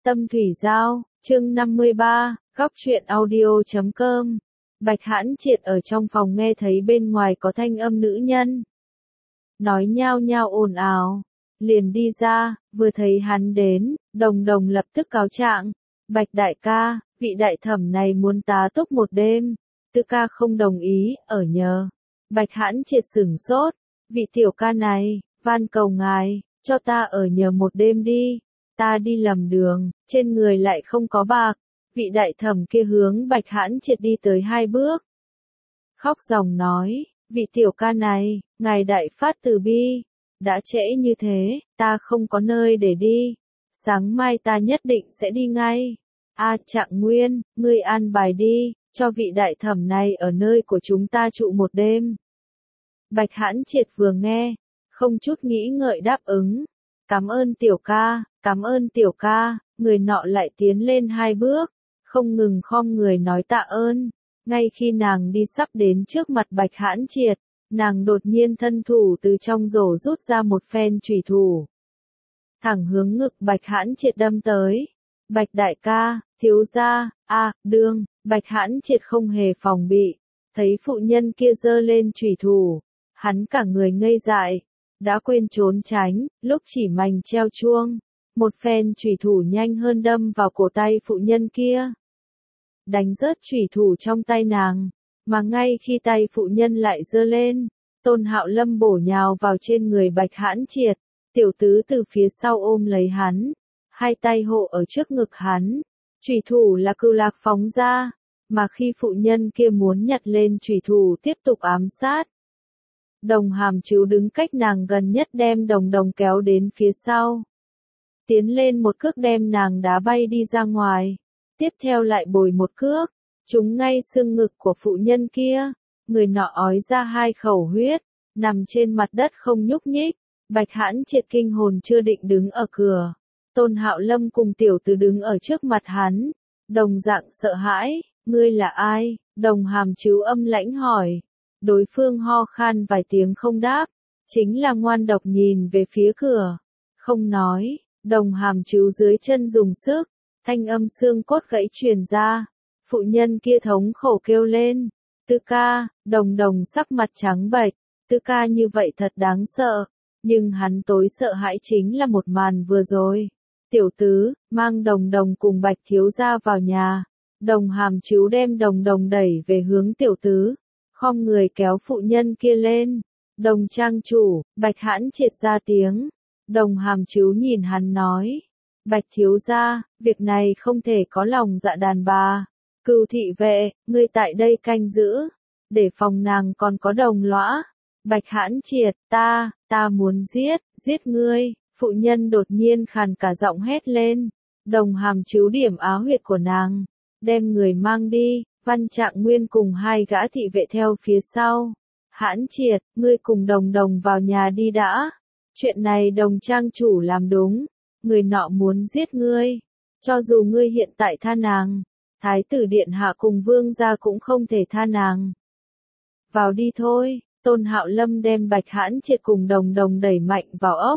Tâm Thủy Giao, chương 53, góc truyện audio.com. Bạch Hãn Triệt ở trong phòng nghe thấy bên ngoài có thanh âm nữ nhân. Nói nhao nhao ồn ào, liền đi ra, vừa thấy hắn đến, Đồng Đồng lập tức cáo trạng. Bạch đại ca, vị đại thẩm này muốn tá túc một đêm, Tư ca không đồng ý, ở nhờ. Bạch Hãn Triệt sửng sốt, vị tiểu ca này, van cầu ngài, cho ta ở nhờ một đêm đi. Ta đi lầm đường, trên người lại không có bạc. Vị đại thẩm kia hướng Bạch Hãn Triệt đi tới 2 bước. Khóc ròng nói, vị tiểu ca này, ngài đại phát từ bi. Đã trễ như thế, ta không có nơi để đi. Sáng mai ta nhất định sẽ đi ngay. Trạng Nguyên, ngươi an bài đi, cho vị đại thẩm này ở nơi của chúng ta trụ một đêm. Bạch Hãn Triệt vừa nghe, không chút nghĩ ngợi đáp ứng. Cảm ơn tiểu ca, cảm ơn tiểu ca, người nọ lại tiến lên 2 bước, không ngừng khom người nói tạ ơn. Ngay khi nàng đi sắp đến trước mặt Bạch Hãn Triệt, nàng đột nhiên thân thủ từ trong rổ rút ra một phen chủy thủ. Thẳng hướng ngực Bạch Hãn Triệt đâm tới. Bạch đại ca, thiếu gia, đương, Bạch Hãn Triệt không hề phòng bị, thấy phụ nhân kia giơ lên chủy thủ, hắn cả người ngây dại. Đã quên trốn tránh, lúc chỉ mành treo chuông, một phen chủy thủ nhanh hơn đâm vào cổ tay phụ nhân kia. Đánh rớt chủy thủ trong tay nàng, mà ngay khi tay phụ nhân lại giơ lên, Tôn Hạo Lâm bổ nhào vào trên người Bạch Hãn Triệt, tiểu tứ từ phía sau ôm lấy hắn, 2 tay hộ ở trước ngực hắn, chủy thủ là Cưu Lạc phóng ra, mà khi phụ nhân kia muốn nhặt lên chủy thủ tiếp tục ám sát. Đồng Hàm Trú đứng cách nàng gần nhất đem Đồng Đồng kéo đến phía sau. Tiến lên một cước đem nàng đá bay đi ra ngoài. Tiếp theo lại bồi một cước, trúng ngay xương ngực của phụ nhân kia. Người nọ ói ra 2 khẩu huyết, nằm trên mặt đất không nhúc nhích. Bạch Hãn Triệt kinh hồn chưa định đứng ở cửa. Tôn Hạo Lâm cùng tiểu tứ đứng ở trước mặt hắn. Đồng dạng sợ hãi, ngươi là ai? Đồng Hàm Trú âm lãnh hỏi. Đối phương ho khan vài tiếng không đáp, chính là ngoan độc nhìn về phía cửa, không nói. Đồng Hàm Trú dưới chân dùng sức, thanh âm xương cốt gãy truyền ra, phụ nhân kia thống khổ kêu lên, Tư ca. Đồng Đồng sắc mặt trắng bệch, Tư ca như vậy thật đáng sợ, nhưng hắn tối sợ hãi chính là một màn vừa rồi. Tiểu tứ, mang Đồng Đồng cùng Bạch thiếu gia vào nhà. Đồng Hàm Trú đem Đồng Đồng đẩy về hướng tiểu tứ, khom người kéo phụ nhân kia lên. Đồng trang chủ, Bạch Hãn Triệt ra tiếng. Đồng Hàm Trú nhìn hắn nói, Bạch thiếu gia, việc này không thể có lòng dạ đàn bà. Cưu thị vệ, ngươi tại đây canh giữ, để phòng nàng còn có đồng lõa. Bạch Hãn Triệt, ta muốn giết ngươi. Phụ nhân đột nhiên khàn cả giọng hét lên. Đồng Hàm Trú điểm áo huyệt của nàng, đem người mang đi. Văn Trạng Nguyên cùng 2 gã thị vệ theo phía sau. Hãn Triệt, ngươi cùng Đồng Đồng vào nhà đi đã. Chuyện này Đồng trang chủ làm đúng. Người nọ muốn giết ngươi. Cho dù ngươi hiện tại tha nàng, Thái tử điện hạ cùng vương gia cũng không thể tha nàng. Vào đi thôi. Tôn Hạo Lâm đem Bạch Hãn Triệt cùng Đồng Đồng đẩy mạnh vào ốc.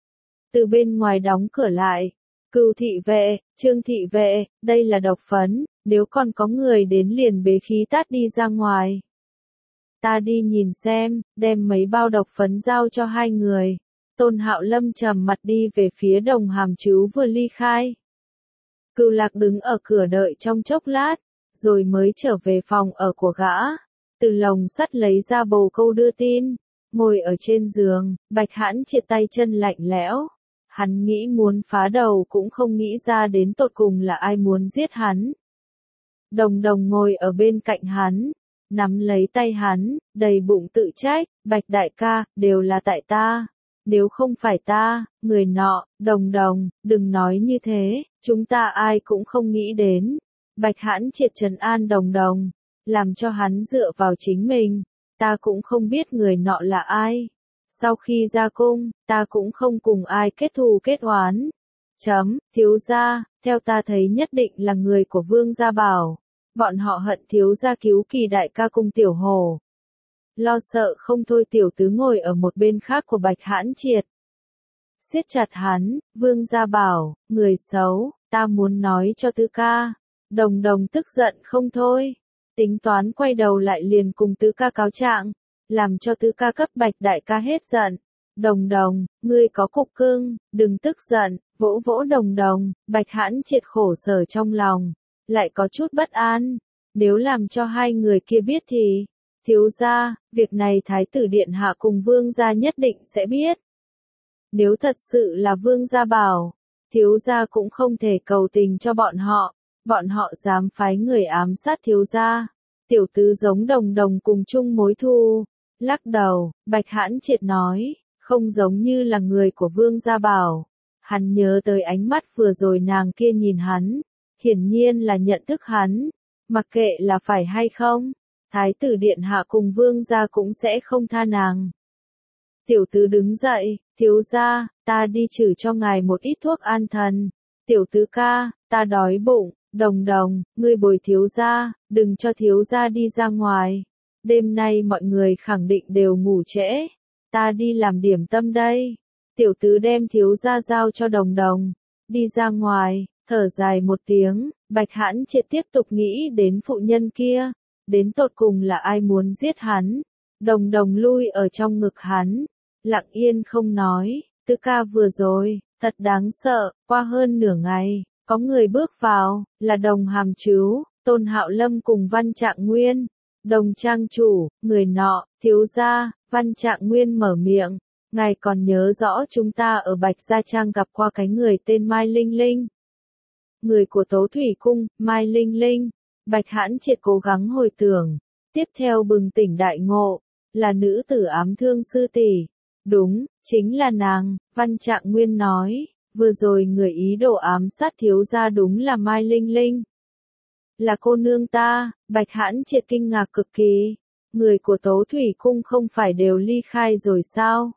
Từ bên ngoài đóng cửa lại. Cưu thị vệ, Trương thị vệ, đây là độc phấn, nếu còn có người đến liền bế khí tát đi ra ngoài. Ta đi nhìn xem, đem mấy bao độc phấn giao cho 2 người. Tôn Hạo Lâm trầm mặt đi về phía Đồng Hàm Trú vừa ly khai. Cưu Lạc đứng ở cửa đợi trong chốc lát, rồi mới trở về phòng ở của gã. Từ lồng sắt lấy ra bồ câu đưa tin, ngồi ở trên giường, Bạch Hãn Triệt tay chân lạnh lẽo. Hắn nghĩ muốn phá đầu cũng không nghĩ ra đến tột cùng là ai muốn giết hắn. Đồng Đồng ngồi ở bên cạnh hắn, nắm lấy tay hắn, đầy bụng tự trách, Bạch đại ca, đều là tại ta. Nếu không phải ta, người nọ, Đồng Đồng, đừng nói như thế, chúng ta ai cũng không nghĩ đến. Bạch Hãn Triệt trấn an Đồng Đồng, làm cho hắn dựa vào chính mình, ta cũng không biết người nọ là ai. Sau khi ra cung, ta cũng không cùng ai kết thù kết oán. Thiếu gia, theo ta thấy nhất định là người của Vương Gia Bảo. Bọn họ hận thiếu gia cứu Kỳ đại ca cùng tiểu hồ. Lo sợ không thôi tiểu tứ ngồi ở một bên khác của Bạch Hãn Triệt. siết chặt hắn, Vương gia bảo, người xấu, ta muốn nói cho Tứ ca. Đồng Đồng tức giận không thôi, tính toán quay đầu lại liền cùng Tứ ca cáo trạng, làm cho Tứ ca cấp Bạch đại ca hết giận. Đồng Đồng, ngươi có cục cưng, đừng tức giận, vỗ vỗ Đồng Đồng. Bạch Hãn Triệt khổ sở trong lòng, lại có chút bất an, nếu làm cho hai người kia biết thì, thiếu gia, việc này Thái tử điện hạ cùng Vương gia nhất định sẽ biết. Nếu thật sự là Vương gia bảo, thiếu gia cũng không thể cầu tình cho bọn họ dám phái người ám sát thiếu gia. Tiểu tứ giống Đồng Đồng cùng chung mối thù. Lắc đầu, Bạch Hãn Triệt nói, không giống như là người của Vương gia bảo. Hắn nhớ tới ánh mắt vừa rồi nàng kia nhìn hắn, hiển nhiên là nhận thức hắn, mặc kệ là phải hay không, Thái tử điện hạ cùng Vương gia cũng sẽ không tha nàng. Tiểu tứ đứng dậy, thiếu gia, ta đi trừ cho ngài một ít thuốc an thần. Tiểu tứ ca, ta đói bụng. Đồng Đồng, ngươi bồi thiếu gia, đừng cho thiếu gia đi ra ngoài. Đêm nay mọi người khẳng định đều ngủ trễ. Ta đi làm điểm tâm đây. Tiểu tứ đem thiếu gia giao cho Đồng Đồng. Đi ra ngoài, thở dài một tiếng, Bạch Hãn Triệt tiếp tục nghĩ đến phụ nhân kia. Đến tột cùng là ai muốn giết hắn. Đồng Đồng lui ở trong ngực hắn. Lặng yên không nói, Tứ ca vừa rồi, thật đáng sợ, qua hơn nửa ngày. Có người bước vào, là Đồng Hàm Trứu, Tôn Hạo Lâm cùng Văn Trạng Nguyên. Đồng trang chủ, người nọ, thiếu gia. Văn Trạng Nguyên mở miệng, ngài còn nhớ rõ chúng ta ở Bạch Gia Trang gặp qua cái người tên Mai Linh Linh. Người của Tố Thủy Cung, Mai Linh Linh. Bạch Hãn Triệt cố gắng hồi tưởng, tiếp theo bừng tỉnh đại ngộ, là nữ tử ám thương sư tỷ. Đúng, chính là nàng. Văn Trạng Nguyên nói, vừa rồi người ý đồ ám sát thiếu gia đúng là Mai Linh Linh. Là cô nương ta. Bạch Hãn Triệt kinh ngạc cực kỳ. Người của Tố Thủy Cung không phải đều ly khai rồi sao?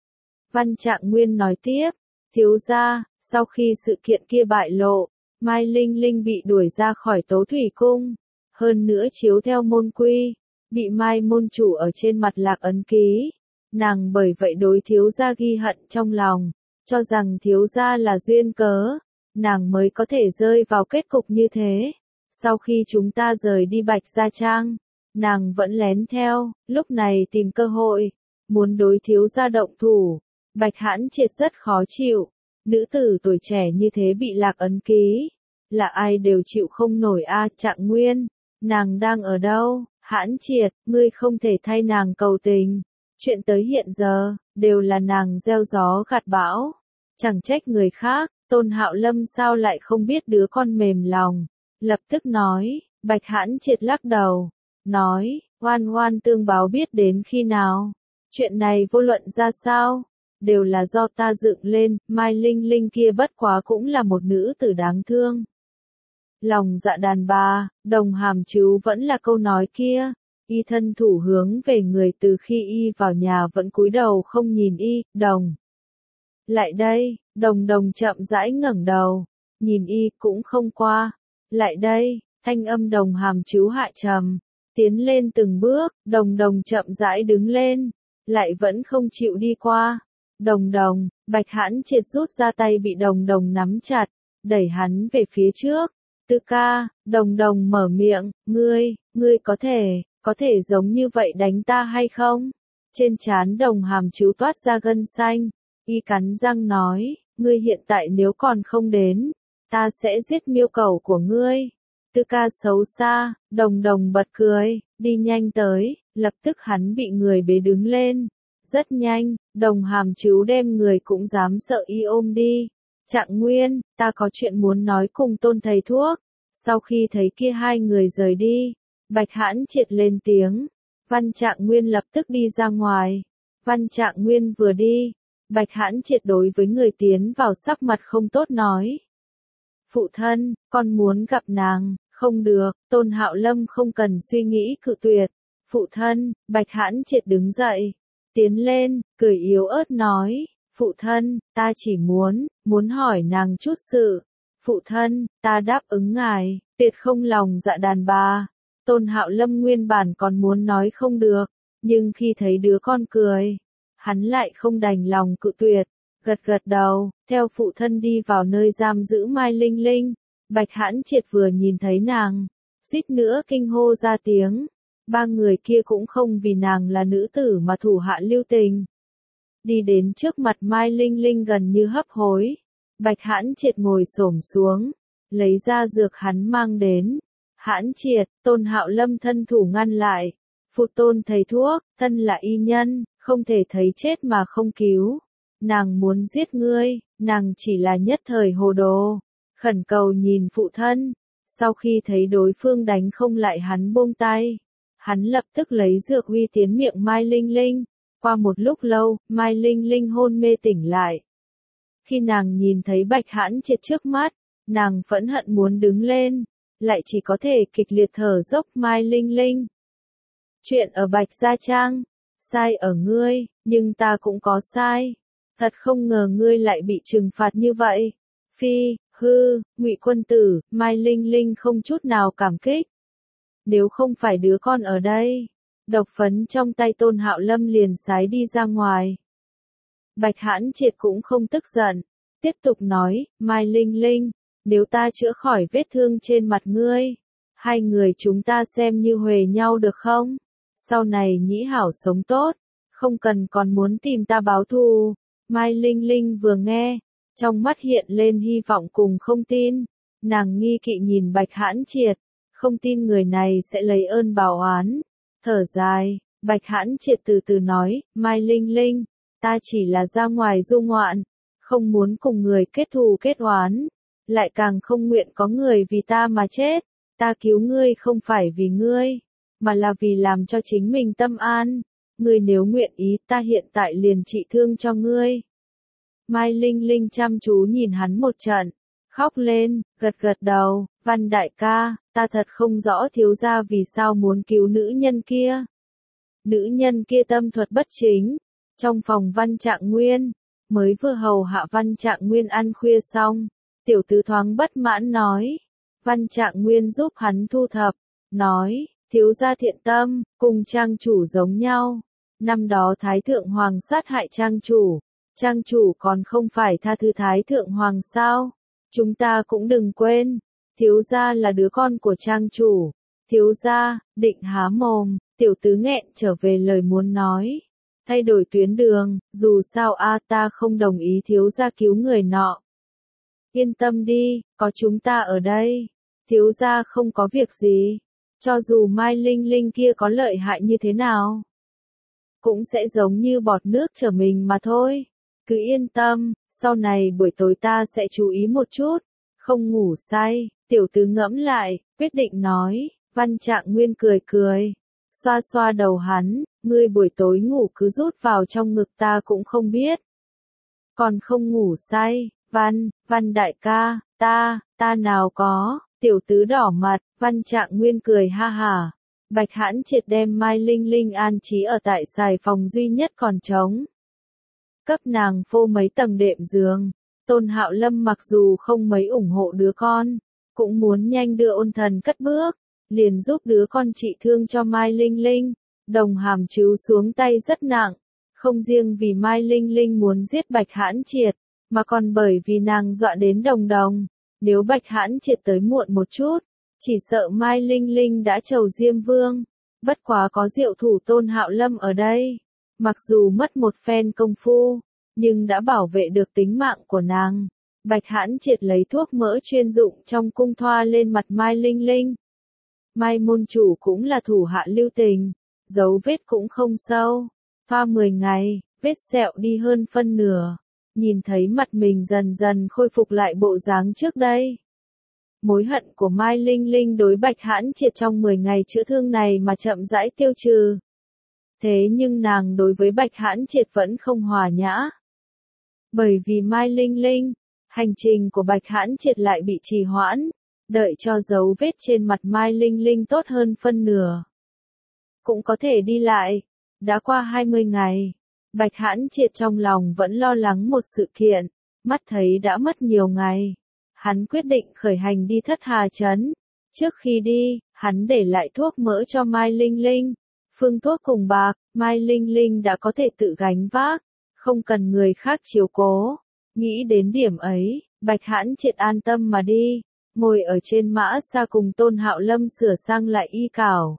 Văn Trạng Nguyên nói tiếp, thiếu gia, sau khi sự kiện kia bại lộ, Mai Linh Linh bị đuổi ra khỏi Tố Thủy Cung. Hơn nữa chiếu theo môn quy, bị Mai môn chủ ở trên mặt lạc ấn ký. Nàng bởi vậy đối thiếu gia ghi hận trong lòng, cho rằng thiếu gia là duyên cớ, nàng mới có thể rơi vào kết cục như thế. Sau khi chúng ta rời đi Bạch Gia Trang, nàng vẫn lén theo, lúc này tìm cơ hội, muốn đối thiếu gia động thủ. Bạch Hãn Triệt rất khó chịu, nữ tử tuổi trẻ như thế bị lạc ấn ký, là ai đều chịu không nổi a. Trạng Nguyên, nàng đang ở đâu? Hãn Triệt, ngươi không thể thay nàng cầu tình. Chuyện tới hiện giờ, đều là nàng gieo gió gặt bão. Chẳng trách người khác, Tôn Hạo Lâm sao lại không biết đứa con mềm lòng. Lập tức nói, Bạch Hãn Triệt lắc đầu, nói, oan oan tương báo biết đến khi nào. Chuyện này vô luận ra sao, đều là do ta dựng lên. Mai Linh Linh kia bất quá cũng là một nữ tử đáng thương. Lòng dạ đàn bà, Đồng Hàm Trứu vẫn là câu nói kia. Y thân thủ hướng về người từ khi y vào nhà vẫn cúi đầu không nhìn y. Đồng. Lại đây. Đồng Đồng chậm rãi ngẩng đầu, nhìn y cũng không qua. Lại đây. Thanh âm Đồng Hàm Trứu hạ trầm, tiến lên từng bước. Đồng Đồng chậm rãi đứng lên, lại vẫn không chịu đi qua. Đồng Đồng. Bạch Hãn Triệt rút ra tay bị Đồng Đồng nắm chặt, đẩy hắn về phía trước. Tứ ca. Đồng Đồng mở miệng, ngươi có thể giống như vậy đánh ta hay không? Trên trán Đồng Hàm Trứu toát ra gân xanh, y cắn răng nói, ngươi hiện tại nếu còn không đến, ta sẽ giết miêu cẩu của ngươi. Tứ ca xấu xa. Đồng Đồng bật cười, đi nhanh tới, lập tức hắn bị người bế đứng lên. Rất nhanh, Đồng Hàm Trứu đem người cũng dám sợ y ôm đi. Trạng Nguyên, ta có chuyện muốn nói cùng Tôn thầy thuốc. Sau khi thấy kia hai người rời đi, Bạch Hãn Triệt lên tiếng. Văn Trạng Nguyên lập tức đi ra ngoài. Văn Trạng Nguyên vừa đi, Bạch Hãn Triệt đối với người tiến vào sắc mặt không tốt nói. Phụ thân, con muốn gặp nàng. Không được. Tôn Hạo Lâm không cần suy nghĩ cự tuyệt. Phụ thân. Bạch Hãn Triệt đứng dậy, tiến lên, cười yếu ớt nói. Phụ thân, ta chỉ muốn hỏi nàng chút sự. Phụ thân, ta đáp ứng ngài, tuyệt không lòng dạ đàn bà. Tôn Hạo Lâm nguyên bản còn muốn nói không được, nhưng khi thấy đứa con cười, hắn lại không đành lòng cự tuyệt. gật gật đầu, theo phụ thân đi vào nơi giam giữ Mai Linh Linh. Bạch Hãn Triệt vừa nhìn thấy nàng, suýt nữa kinh hô ra tiếng. Ba người kia cũng không vì nàng là nữ tử mà thủ hạ lưu tình. Đi đến trước mặt Mai Linh Linh gần như hấp hối. Bạch Hãn Triệt ngồi xổm xuống, lấy ra dược hắn mang đến. Hãn Triệt, Tôn Hạo Lâm thân thủ ngăn lại. Phụ tôn thầy thuốc, thân là y nhân, không thể thấy chết mà không cứu. Nàng muốn giết ngươi, nàng chỉ là nhất thời hồ đồ. Khẩn cầu nhìn phụ thân. Sau khi thấy đối phương đánh không lại hắn buông tay. Hắn lập tức lấy dược uy tiến miệng Mai Linh Linh. Qua một lúc lâu, Mai Linh Linh hôn mê tỉnh lại. Khi nàng nhìn thấy Bạch Hãn Triệt trước mắt, nàng phẫn hận muốn đứng lên, lại chỉ có thể kịch liệt thở dốc. Mai Linh Linh. Chuyện ở Bạch Gia Trang, sai ở ngươi, nhưng ta cũng có sai. Thật không ngờ ngươi lại bị trừng phạt như vậy. Phi, hư, Ngụy Quân Tử, Mai Linh Linh không chút nào cảm kích. Nếu không phải đứa con ở đây, độc phấn trong tay Tôn Hạo Lâm liền sái đi ra ngoài. Bạch Hãn Triệt cũng không tức giận, tiếp tục nói, Mai Linh Linh, nếu ta chữa khỏi vết thương trên mặt ngươi, hai người chúng ta xem như huề nhau được không? Sau này nhĩ hảo sống tốt, không cần còn muốn tìm ta báo thù. Mai Linh Linh vừa nghe, trong mắt hiện lên hy vọng cùng không tin. Nàng nghi kỵ nhìn Bạch Hãn Triệt, không tin người này sẽ lấy ơn báo oán. Thở dài, Bạch Hãn Triệt từ từ nói, Mai Linh Linh, ta chỉ là ra ngoài du ngoạn, không muốn cùng người kết thù kết oán, lại càng không nguyện có người vì ta mà chết. Ta cứu ngươi không phải vì ngươi, mà là vì làm cho chính mình tâm an. Ngươi nếu nguyện ý, ta hiện tại liền trị thương cho ngươi. Mai Linh Linh chăm chú nhìn hắn một trận, khóc lên, gật gật đầu, Văn đại ca, ta thật không rõ thiếu gia vì sao muốn cứu nữ nhân kia. Nữ nhân kia tâm thuật bất chính, trong phòng Văn Trạng Nguyên, mới vừa hầu hạ Văn Trạng Nguyên ăn khuya xong, tiểu tứ thoáng bất mãn nói. Văn Trạng Nguyên giúp hắn thu thập, nói, thiếu gia thiện tâm, cùng trang chủ giống nhau. Năm đó Thái Thượng Hoàng sát hại trang chủ còn không phải tha thứ Thái Thượng Hoàng sao? Chúng ta cũng đừng quên, thiếu gia là đứa con của trang chủ. Thiếu gia, định há mồm, tiểu tứ nghẹn trở về lời muốn nói. Thay đổi tuyến đường, dù sao ta không đồng ý thiếu gia cứu người nọ. Yên tâm đi, có chúng ta ở đây. Thiếu gia không có việc gì. Cho dù Mai Linh Linh kia có lợi hại như thế nào, cũng sẽ giống như bọt nước trở mình mà thôi. Cứ yên tâm, sau này buổi tối ta sẽ chú ý một chút, không ngủ say. Tiểu tứ ngẫm lại, quyết định nói. Văn Trạng Nguyên cười cười, xoa xoa đầu hắn, ngươi buổi tối ngủ cứ rút vào trong ngực ta cũng không biết. Còn không ngủ say, Văn đại ca, ta nào có. Tiểu tứ đỏ mặt, Văn Trạng Nguyên cười ha hả. Bạch Hãn Triệt đem Mai Linh Linh an trí ở tại xài phòng duy nhất còn trống. Cấp nàng phô mấy tầng đệm giường. Tôn Hạo Lâm mặc dù không mấy ủng hộ đứa con, cũng muốn nhanh đưa ôn thần cất bước, liền giúp đứa con trị thương cho Mai Linh Linh. Đồng hàm trú xuống tay rất nặng, không riêng vì Mai Linh Linh muốn giết Bạch Hãn Triệt, mà còn bởi vì nàng dọa đến đồng. Nếu Bạch Hãn Triệt tới muộn một chút, chỉ sợ Mai Linh Linh đã trầu Diêm Vương. Bất quá có diệu thủ Tôn Hạo Lâm ở đây, mặc dù mất một phen công phu, nhưng đã bảo vệ được tính mạng của nàng. Bạch Hãn Triệt lấy thuốc mỡ chuyên dụng trong cung thoa lên mặt Mai Linh Linh. Mai môn chủ cũng là thủ hạ lưu tình, dấu vết cũng không sâu. Thoa 10 ngày, vết sẹo đi hơn phân nửa. Nhìn thấy mặt mình dần dần khôi phục lại bộ dáng trước đây. Mối hận của Mai Linh Linh đối Bạch Hãn Triệt trong 10 ngày chữa thương này mà chậm rãi tiêu trừ. Thế nhưng nàng đối với Bạch Hãn Triệt vẫn không hòa nhã. Bởi vì Mai Linh Linh, hành trình của Bạch Hãn Triệt lại bị trì hoãn, đợi cho dấu vết trên mặt Mai Linh Linh tốt hơn phân nửa. Cũng có thể đi lại. Đã qua 20 ngày. Bạch Hãn Triệt trong lòng vẫn lo lắng một sự kiện, mắt thấy đã mất nhiều ngày. Hắn quyết định khởi hành đi Thất Hà Trấn. Trước khi đi, hắn để lại thuốc mỡ cho Mai Linh Linh. Phương thuốc cùng bạc, Mai Linh Linh đã có thể tự gánh vác, không cần người khác chiếu cố. Nghĩ đến điểm ấy, Bạch Hãn Triệt an tâm mà đi, ngồi ở trên mã xa cùng Tôn Hạo Lâm sửa sang lại y cảo.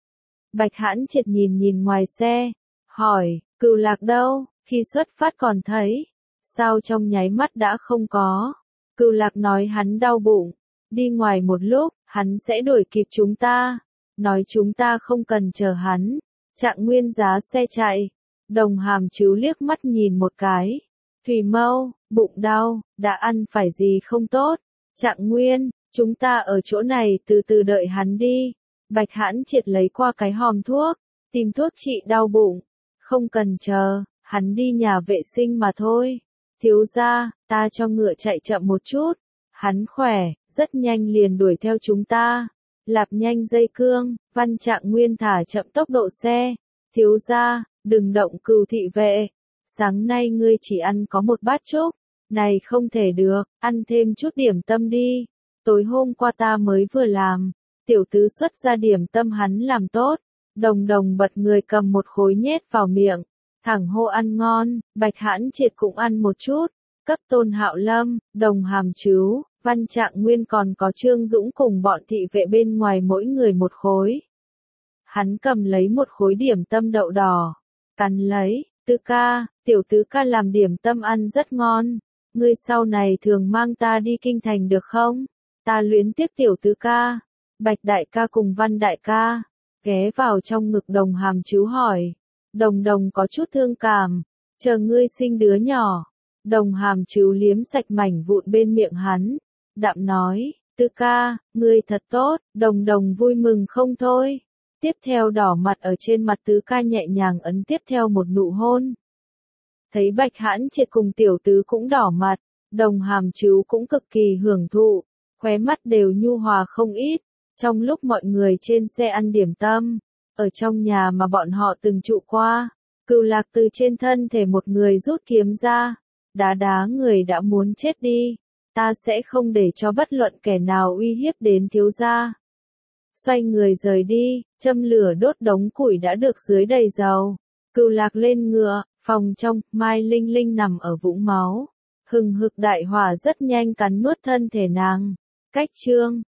Bạch Hãn Triệt nhìn nhìn ngoài xe, hỏi, Cửu Lạc đâu, khi xuất phát còn thấy, sao trong nháy mắt đã không có. Cửu Lạc nói hắn đau bụng, đi ngoài một lúc, hắn sẽ đuổi kịp chúng ta, nói chúng ta không cần chờ hắn, Trạng Nguyên giá xe chạy. Đồng Hàm Trứu liếc mắt nhìn một cái, Thủy Mâu, bụng đau, đã ăn phải gì không tốt. Trạng Nguyên, chúng ta ở chỗ này từ từ đợi hắn đi. Bạch Hãn Triệt lấy qua cái hòm thuốc, tìm thuốc trị đau bụng, không cần chờ, hắn đi nhà vệ sinh mà thôi. Thiếu gia, ta cho ngựa chạy chậm một chút, hắn khỏe, rất nhanh liền đuổi theo chúng ta. Lạp nhanh dây cương, Văn Trạng Nguyên thả chậm tốc độ xe. Thiếu gia, đừng động Cửu thị vệ. Sáng nay ngươi chỉ ăn có một bát súp, này không thể được, ăn thêm chút điểm tâm đi. Tối hôm qua ta mới vừa làm, tiểu tứ xuất ra điểm tâm hắn làm tốt. Đồng Đồng bật người cầm một khối nhét vào miệng, thẳng hô ăn ngon. Bạch Hãn Triệt cũng ăn một chút, cấp Tôn Hạo Lâm, Đồng Hàm Trứu, Văn Trạng Nguyên còn có Trương Dũng cùng bọn thị vệ bên ngoài mỗi người một khối. Hắn cầm lấy một khối điểm tâm đậu đỏ, cắn lấy, Tứ ca, tiểu tứ ca làm điểm tâm ăn rất ngon, ngươi sau này thường mang ta đi kinh thành được không? Ta luyến tiếc tiểu tứ ca. Bạch đại ca cùng Văn đại ca, ghé vào trong ngực Đồng Hàm Trứu hỏi. Đồng Đồng có chút thương cảm, chờ ngươi sinh đứa nhỏ. Đồng Hàm Trứu liếm sạch mảnh vụn bên miệng hắn, đạm nói, Tứ ca, ngươi thật tốt. Đồng Đồng vui mừng không thôi. Tiếp theo đỏ mặt ở trên mặt tứ ca nhẹ nhàng ấn tiếp theo một nụ hôn. Thấy Bạch Hãn Triệt cùng tiểu tứ cũng đỏ mặt, Đồng Hàm Trứu cũng cực kỳ hưởng thụ, khóe mắt đều nhu hòa không ít. Trong lúc mọi người trên xe ăn điểm tâm, ở trong nhà mà bọn họ từng trụ qua, Cửu Lạc từ trên thân thể một người rút kiếm ra, đá đá người đã muốn chết đi. Ta sẽ không để cho bất luận kẻ nào uy hiếp đến thiếu gia. Xoay người rời đi, châm lửa đốt đống củi đã được dưới đầy dầu. Cửu Lạc lên ngựa, phòng trong, Mai Linh Linh nằm ở vũng máu. Hừng hực đại hỏa rất nhanh cắn nuốt thân thể nàng. Cách chương